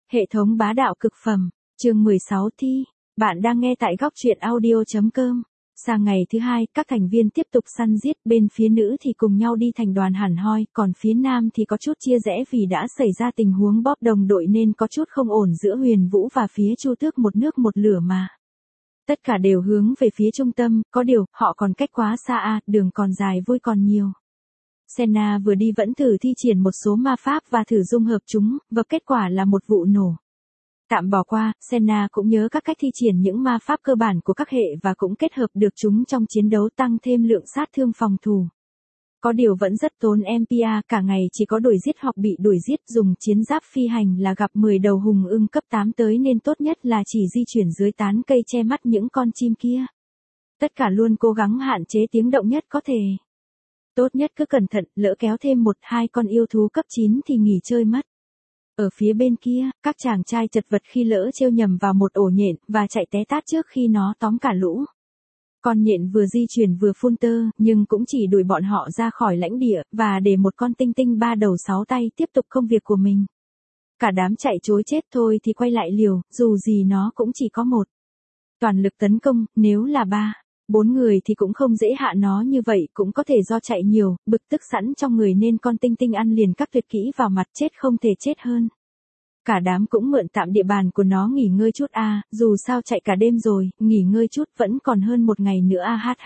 Hệ thống bá đạo cực phẩm, chương 16 thi, bạn đang nghe tại góc truyện audio.com. Sang ngày thứ hai, các thành viên tiếp tục săn giết, bên phía nữ thì cùng nhau đi thành đoàn hẳn hoi, còn phía nam thì có chút chia rẽ vì đã xảy ra tình huống bóp đồng đội nên có chút không ổn giữa Huyền Vũ và phía Chu Tước một nước một lửa mà. Tất cả đều hướng về phía trung tâm, có điều, họ còn cách quá xa đường còn dài vui còn nhiều. Senna vừa đi vẫn thử thi triển một số ma pháp và thử dung hợp chúng, và kết quả là một vụ nổ. Tạm bỏ qua, Senna cũng nhớ các cách thi triển những ma pháp cơ bản của các hệ và cũng kết hợp được chúng trong chiến đấu tăng thêm lượng sát thương phòng thủ. Có điều vẫn rất tốn MPA, cả ngày chỉ có đuổi giết hoặc bị đuổi giết, dùng chiến giáp phi hành là gặp 10 đầu hùng ưng cấp 8 tới nên tốt nhất là chỉ di chuyển dưới tán cây che mắt những con chim kia. Tất cả luôn cố gắng hạn chế tiếng động nhất có thể. Tốt nhất cứ cẩn thận, lỡ kéo thêm 1-2 con yêu thú cấp 9 thì nghỉ chơi mất. Ở phía bên kia, các chàng trai chật vật khi lỡ trêu nhầm vào một ổ nhện và chạy té tát trước khi nó tóm cả lũ. Con nhện vừa di chuyển vừa phun tơ, nhưng cũng chỉ đuổi bọn họ ra khỏi lãnh địa, và để một con tinh tinh 3 đầu 6 tay tiếp tục công việc của mình. Cả đám chạy chối chết thôi thì quay lại liều, dù gì nó cũng chỉ có một. Toàn lực tấn công, nếu là 3-4 người thì cũng không dễ hạ nó như vậy, cũng có thể do chạy nhiều, bực tức sẵn trong người nên con tinh tinh ăn liền các tuyệt kỹ vào mặt, chết không thể chết hơn. Cả đám cũng mượn tạm địa bàn của nó nghỉ ngơi chút dù sao chạy cả đêm rồi, nghỉ ngơi chút vẫn còn hơn một ngày nữa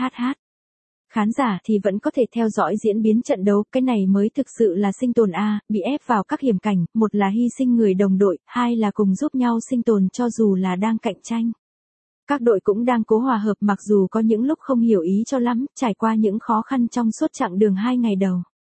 Khán giả thì vẫn có thể theo dõi diễn biến trận đấu, cái này mới thực sự là sinh tồn bị ép vào các hiểm cảnh, một là hy sinh người đồng đội, hai là cùng giúp nhau sinh tồn cho dù là đang cạnh tranh. Các đội cũng đang cố hòa hợp mặc dù có những lúc không hiểu ý cho lắm, trải qua những khó khăn trong suốt chặng đường 2 ngày đầu.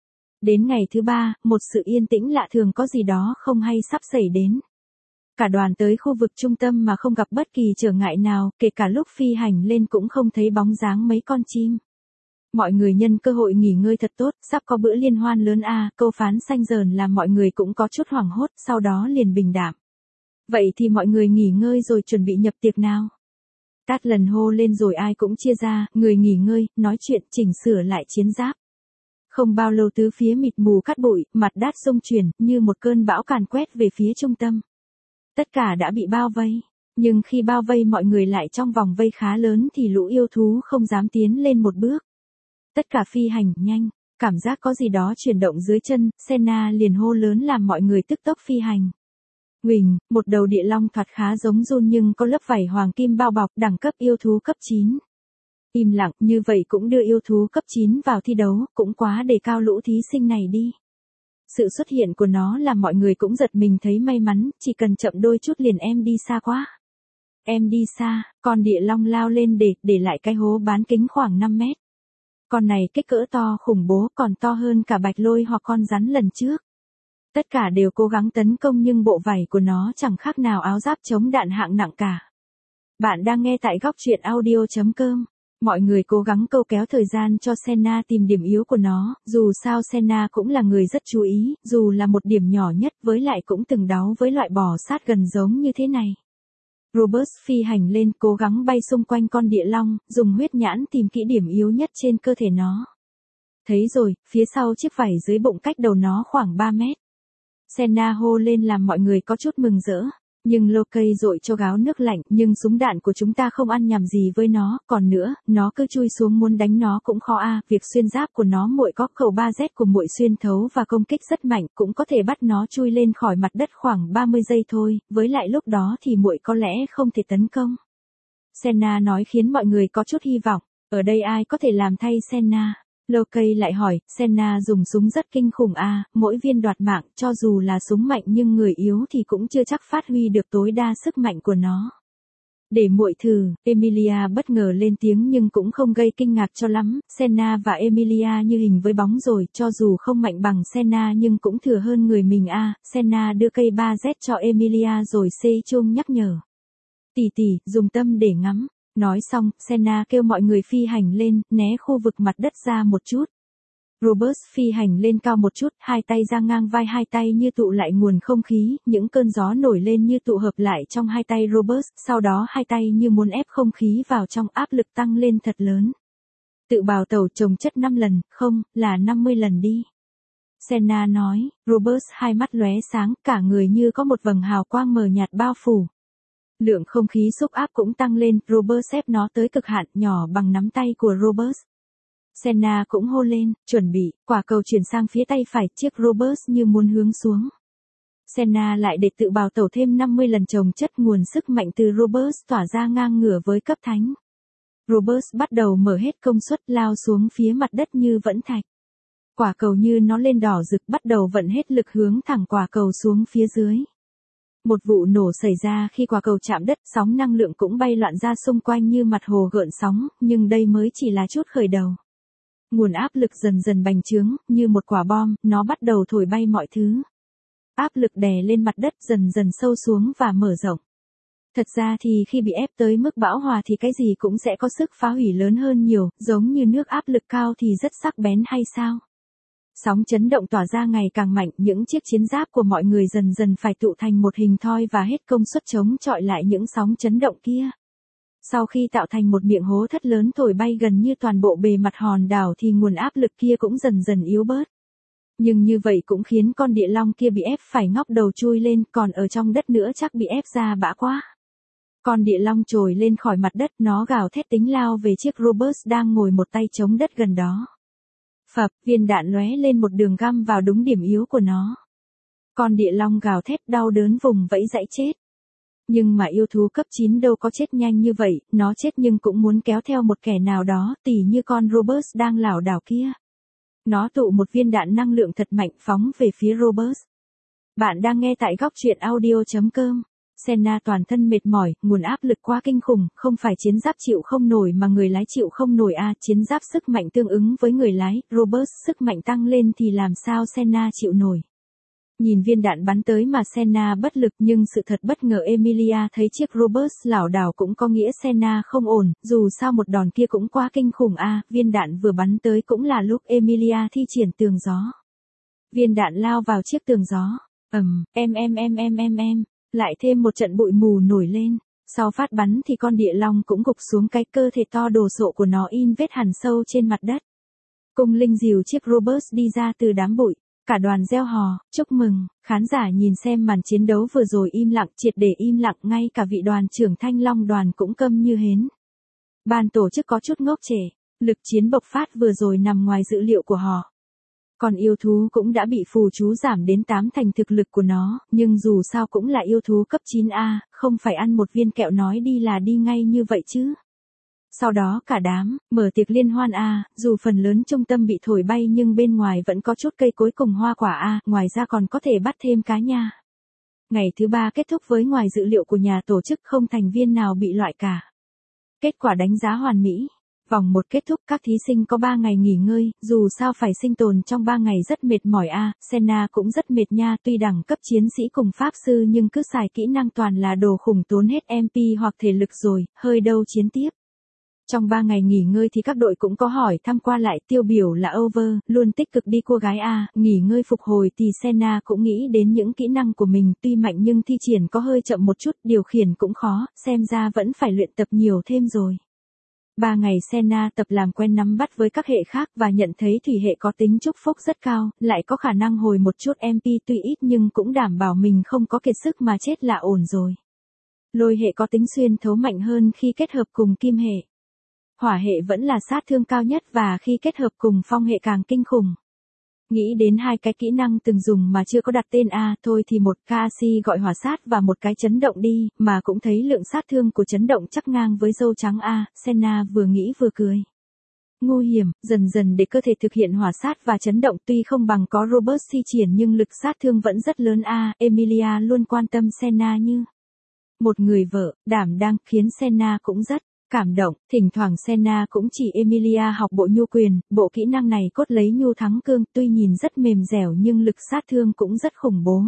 Đến ngày thứ 3, một sự yên tĩnh lạ thường có gì đó không hay sắp xảy đến. Cả đoàn tới khu vực trung tâm mà không gặp bất kỳ trở ngại nào, kể cả lúc phi hành lên cũng không thấy bóng dáng mấy con chim. Mọi người nhân cơ hội nghỉ ngơi thật tốt, sắp có bữa liên hoan lớn câu phán xanh dờn làm mọi người cũng có chút hoảng hốt, sau đó liền bình đạm. Vậy thì mọi người nghỉ ngơi rồi chuẩn bị nhập tiệc nào. Tát lần hô lên rồi ai cũng chia ra, người nghỉ ngơi, nói chuyện, chỉnh sửa lại chiến giáp. Không bao lâu tứ phía mịt mù cát bụi, mặt đát xông chuyển, như một cơn bão càn quét về phía trung tâm. Tất cả đã bị bao vây, nhưng khi bao vây mọi người lại trong vòng vây khá lớn thì lũ yêu thú không dám tiến lên một bước. Tất cả phi hành nhanh, cảm giác có gì đó chuyển động dưới chân, Senna liền hô lớn làm mọi người tức tốc phi hành. Huỳnh, một đầu địa long thoạt khá giống Jun nhưng có lớp vảy hoàng kim bao bọc, đẳng cấp yêu thú cấp 9. Im lặng, như vậy cũng đưa yêu thú cấp 9 vào thi đấu, cũng quá đề cao lũ thí sinh này đi. Sự xuất hiện của nó làm mọi người cũng giật mình thấy may mắn, chỉ cần chậm đôi chút liền em đi xa quá. Em đi xa, con địa long lao lên để lại cái hố bán kính khoảng 5 mét. Con này kích cỡ to khủng bố, còn to hơn cả bạch lôi hoặc con rắn lần trước. Tất cả đều cố gắng tấn công nhưng bộ vảy của nó chẳng khác nào áo giáp chống đạn hạng nặng cả. Bạn đang nghe tại góc truyện audio.com. Mọi người cố gắng câu kéo thời gian cho Senna tìm điểm yếu của nó, dù sao Senna cũng là người rất chú ý, dù là một điểm nhỏ nhất với lại cũng từng đáo với loại bò sát gần giống như thế này. Robert phi hành lên cố gắng bay xung quanh con địa long, dùng huyết nhãn tìm kỹ điểm yếu nhất trên cơ thể nó. Thấy rồi, phía sau chiếc vảy dưới bụng cách đầu nó khoảng 3 mét. Senna hô lên làm mọi người có chút mừng rỡ. Nhưng Loki dội cho gáo nước lạnh, nhưng súng đạn của chúng ta không ăn nhầm gì với nó, còn nữa, nó cứ chui xuống muốn đánh nó cũng khó việc xuyên giáp của nó muội có khẩu 3Z của muội xuyên thấu và công kích rất mạnh, cũng có thể bắt nó chui lên khỏi mặt đất khoảng 30 giây thôi, với lại lúc đó thì muội có lẽ không thể tấn công. Senna nói khiến mọi người có chút hy vọng, ở đây ai có thể làm thay Senna? Loki lại hỏi, Senna dùng súng rất kinh khủng mỗi viên đoạt mạng, cho dù là súng mạnh nhưng người yếu thì cũng chưa chắc phát huy được tối đa sức mạnh của nó. Để muội thử, Emilia bất ngờ lên tiếng nhưng cũng không gây kinh ngạc cho lắm, Senna và Emilia như hình với bóng rồi, cho dù không mạnh bằng Senna nhưng cũng thừa hơn người mình Senna đưa cây 3Z cho Emilia rồi chung nhắc nhở. Tỷ tỷ, dùng tâm để ngắm. Nói xong, Senna kêu mọi người phi hành lên, né khu vực mặt đất ra một chút. Robert phi hành lên cao một chút, hai tay ra ngang vai, hai tay như tụ lại nguồn không khí, những cơn gió nổi lên như tụ hợp lại trong hai tay Robert, sau đó hai tay như muốn ép không khí vào trong, áp lực tăng lên thật lớn. Tự bào tẩu chồng chất 5 lần, không, là 50 lần đi. Senna nói, Robert hai mắt lóe sáng, cả người như có một vầng hào quang mờ nhạt bao phủ. Lượng không khí xúc áp cũng tăng lên, Robert xếp nó tới cực hạn, nhỏ bằng nắm tay của Robert. Senna cũng hô lên, chuẩn bị, quả cầu chuyển sang phía tay phải, chiếc Robert như muốn hướng xuống. Senna lại để tự bào tẩu thêm 50 lần chồng chất, nguồn sức mạnh từ Robert tỏa ra ngang ngửa với cấp thánh. Robert bắt đầu mở hết công suất, lao xuống phía mặt đất như vẫn thạch. Quả cầu như nó lên đỏ rực, bắt đầu vận hết lực hướng thẳng quả cầu xuống phía dưới. Một vụ nổ xảy ra khi quả cầu chạm đất, sóng năng lượng cũng bay loạn ra xung quanh như mặt hồ gợn sóng, nhưng đây mới chỉ là chút khởi đầu. Nguồn áp lực dần dần bành trướng, như một quả bom, nó bắt đầu thổi bay mọi thứ. Áp lực đè lên mặt đất dần dần sâu xuống và mở rộng. Thật ra thì khi bị ép tới mức bão hòa thì cái gì cũng sẽ có sức phá hủy lớn hơn nhiều, giống như nước áp lực cao thì rất sắc bén hay sao? Sóng chấn động tỏa ra ngày càng mạnh, những chiếc chiến giáp của mọi người dần dần phải tụ thành một hình thoi và hết công suất chống chọi lại những sóng chấn động kia. Sau khi tạo thành một miệng hố thất lớn thổi bay gần như toàn bộ bề mặt hòn đảo thì nguồn áp lực kia cũng dần dần yếu bớt. Nhưng như vậy cũng khiến con địa long kia bị ép phải ngóc đầu chui lên, còn ở trong đất nữa chắc bị ép ra bã quá. Con địa long trồi lên khỏi mặt đất, nó gào thét tính lao về chiếc Robert đang ngồi một tay chống đất gần đó. Phập, viên đạn lóe lên một đường găm vào đúng điểm yếu của nó. Con địa long gào thét đau đớn vùng vẫy dãy chết. Nhưng mà yêu thú cấp 9 đâu có chết nhanh như vậy, nó chết nhưng cũng muốn kéo theo một kẻ nào đó, tỉ như con Robert đang lảo đảo kia. Nó tụ một viên đạn năng lượng thật mạnh phóng về phía Robert. Bạn đang nghe tại góc truyện audio.com. Senna toàn thân mệt mỏi, nguồn áp lực quá kinh khủng, không phải chiến giáp chịu không nổi mà người lái chịu không nổi chiến giáp sức mạnh tương ứng với người lái, Robert sức mạnh tăng lên thì làm sao Senna chịu nổi. Nhìn viên đạn bắn tới mà Senna bất lực, nhưng sự thật bất ngờ Emilia thấy chiếc Robert lảo đảo cũng có nghĩa Senna không ổn, dù sao một đòn kia cũng quá kinh khủng viên đạn vừa bắn tới cũng là lúc Emilia thi triển tường gió. Viên đạn lao vào chiếc tường gió, lại thêm một trận bụi mù nổi lên. Sau phát bắn thì con địa long cũng gục xuống, cái cơ thể to đồ sộ của nó in vết hằn sâu trên mặt đất. Cung linh dìu chiếc Robert đi ra từ đám bụi. Cả đoàn reo hò, chúc mừng, khán giả nhìn xem màn chiến đấu vừa rồi im lặng, triệt để im lặng, ngay cả vị đoàn trưởng Thanh Long đoàn cũng câm như hến. Ban tổ chức có chút ngốc trệ, lực chiến bộc phát vừa rồi nằm ngoài dữ liệu của họ. Còn yêu thú cũng đã bị phù chú giảm đến 8 thành thực lực của nó, nhưng dù sao cũng là yêu thú cấp 9A, không phải ăn một viên kẹo nói đi là đi ngay như vậy chứ. Sau đó cả đám, mở tiệc liên hoan dù phần lớn trung tâm bị thổi bay nhưng bên ngoài vẫn có chút cây cối cùng hoa quả ngoài ra còn có thể bắt thêm cá nha. Ngày thứ 3 kết thúc với ngoài dự liệu của nhà tổ chức không thành viên nào bị loại cả. Kết quả đánh giá hoàn mỹ. Vòng 1 kết thúc, các thí sinh có 3 ngày nghỉ ngơi, dù sao phải sinh tồn trong 3 ngày rất mệt mỏi Senna cũng rất mệt nha, tuy đẳng cấp chiến sĩ cùng pháp sư nhưng cứ xài kỹ năng toàn là đồ khủng tốn hết MP hoặc thể lực rồi, hơi đâu chiến tiếp. Trong 3 ngày nghỉ ngơi thì các đội cũng có hỏi thăm qua lại, tiêu biểu là Over, luôn tích cực đi cua gái nghỉ ngơi phục hồi thì Senna cũng nghĩ đến những kỹ năng của mình, tuy mạnh nhưng thi triển có hơi chậm một chút, điều khiển cũng khó, xem ra vẫn phải luyện tập nhiều thêm rồi. 3 ngày Senna tập làm quen nắm bắt với các hệ khác và nhận thấy thủy hệ có tính chúc phúc rất cao, lại có khả năng hồi một chút MP tuy ít nhưng cũng đảm bảo mình không có kiệt sức mà chết là ổn rồi. Lôi hệ có tính xuyên thấu mạnh hơn khi kết hợp cùng kim hệ. Hỏa hệ vẫn là sát thương cao nhất và khi kết hợp cùng phong hệ càng kinh khủng. Nghĩ đến hai cái kỹ năng từng dùng mà chưa có đặt tên thôi thì một Kasi gọi hỏa sát và một cái chấn động đi, mà cũng thấy lượng sát thương của chấn động chắc ngang với dâu trắng Senna vừa nghĩ vừa cười. Ngu hiểm, dần dần để cơ thể thực hiện hỏa sát và chấn động tuy không bằng có Robert thi triển nhưng lực sát thương vẫn rất lớn Emilia luôn quan tâm Senna như một người vợ, đảm đang, khiến Senna cũng rất cảm động. Thỉnh thoảng Senna cũng chỉ Emilia học bộ nhu quyền, bộ kỹ năng này cốt lấy nhu thắng cương, tuy nhìn rất mềm dẻo nhưng lực sát thương cũng rất khủng bố.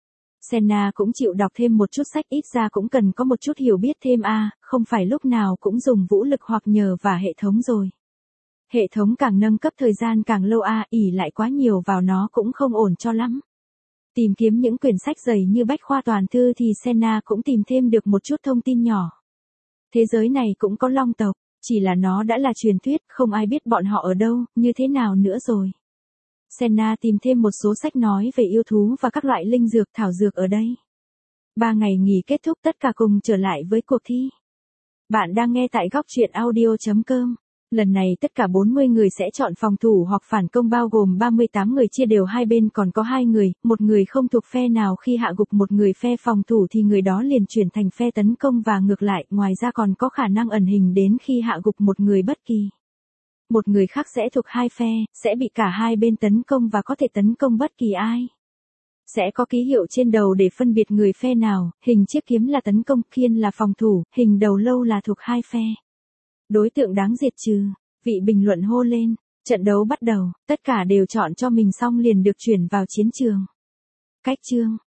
Senna cũng chịu đọc thêm một chút sách, ít ra cũng cần có một chút hiểu biết thêm không phải lúc nào cũng dùng vũ lực hoặc nhờ và hệ thống rồi. Hệ thống càng nâng cấp thời gian càng lâu ỷ lại quá nhiều vào nó cũng không ổn cho lắm. Tìm kiếm những quyển sách dày như bách khoa toàn thư thì Senna cũng tìm thêm được một chút thông tin nhỏ. Thế giới này cũng có long tộc, chỉ là nó đã là truyền thuyết, không ai biết bọn họ ở đâu, như thế nào nữa rồi. Senna tìm thêm một số sách nói về yêu thú và các loại linh dược thảo dược ở đây. 3 ngày nghỉ kết thúc tất cả cùng trở lại với cuộc thi. Bạn đang nghe tại góc truyện audio.com. Lần này tất cả 40 người sẽ chọn phòng thủ hoặc phản công bao gồm 38 người chia đều hai bên còn có 2 người, một người không thuộc phe nào khi hạ gục một người phe phòng thủ thì người đó liền chuyển thành phe tấn công và ngược lại, ngoài ra còn có khả năng ẩn hình đến khi hạ gục một người bất kỳ. Một người khác sẽ thuộc hai phe, sẽ bị cả hai bên tấn công và có thể tấn công bất kỳ ai. Sẽ có ký hiệu trên đầu để phân biệt người phe nào, hình chiếc kiếm là tấn công, khiên là phòng thủ, hình đầu lâu là thuộc hai phe. Đối tượng đáng diệt trừ, vị bình luận hô lên, trận đấu bắt đầu, tất cả đều chọn cho mình xong liền được chuyển vào chiến trường. Cách chương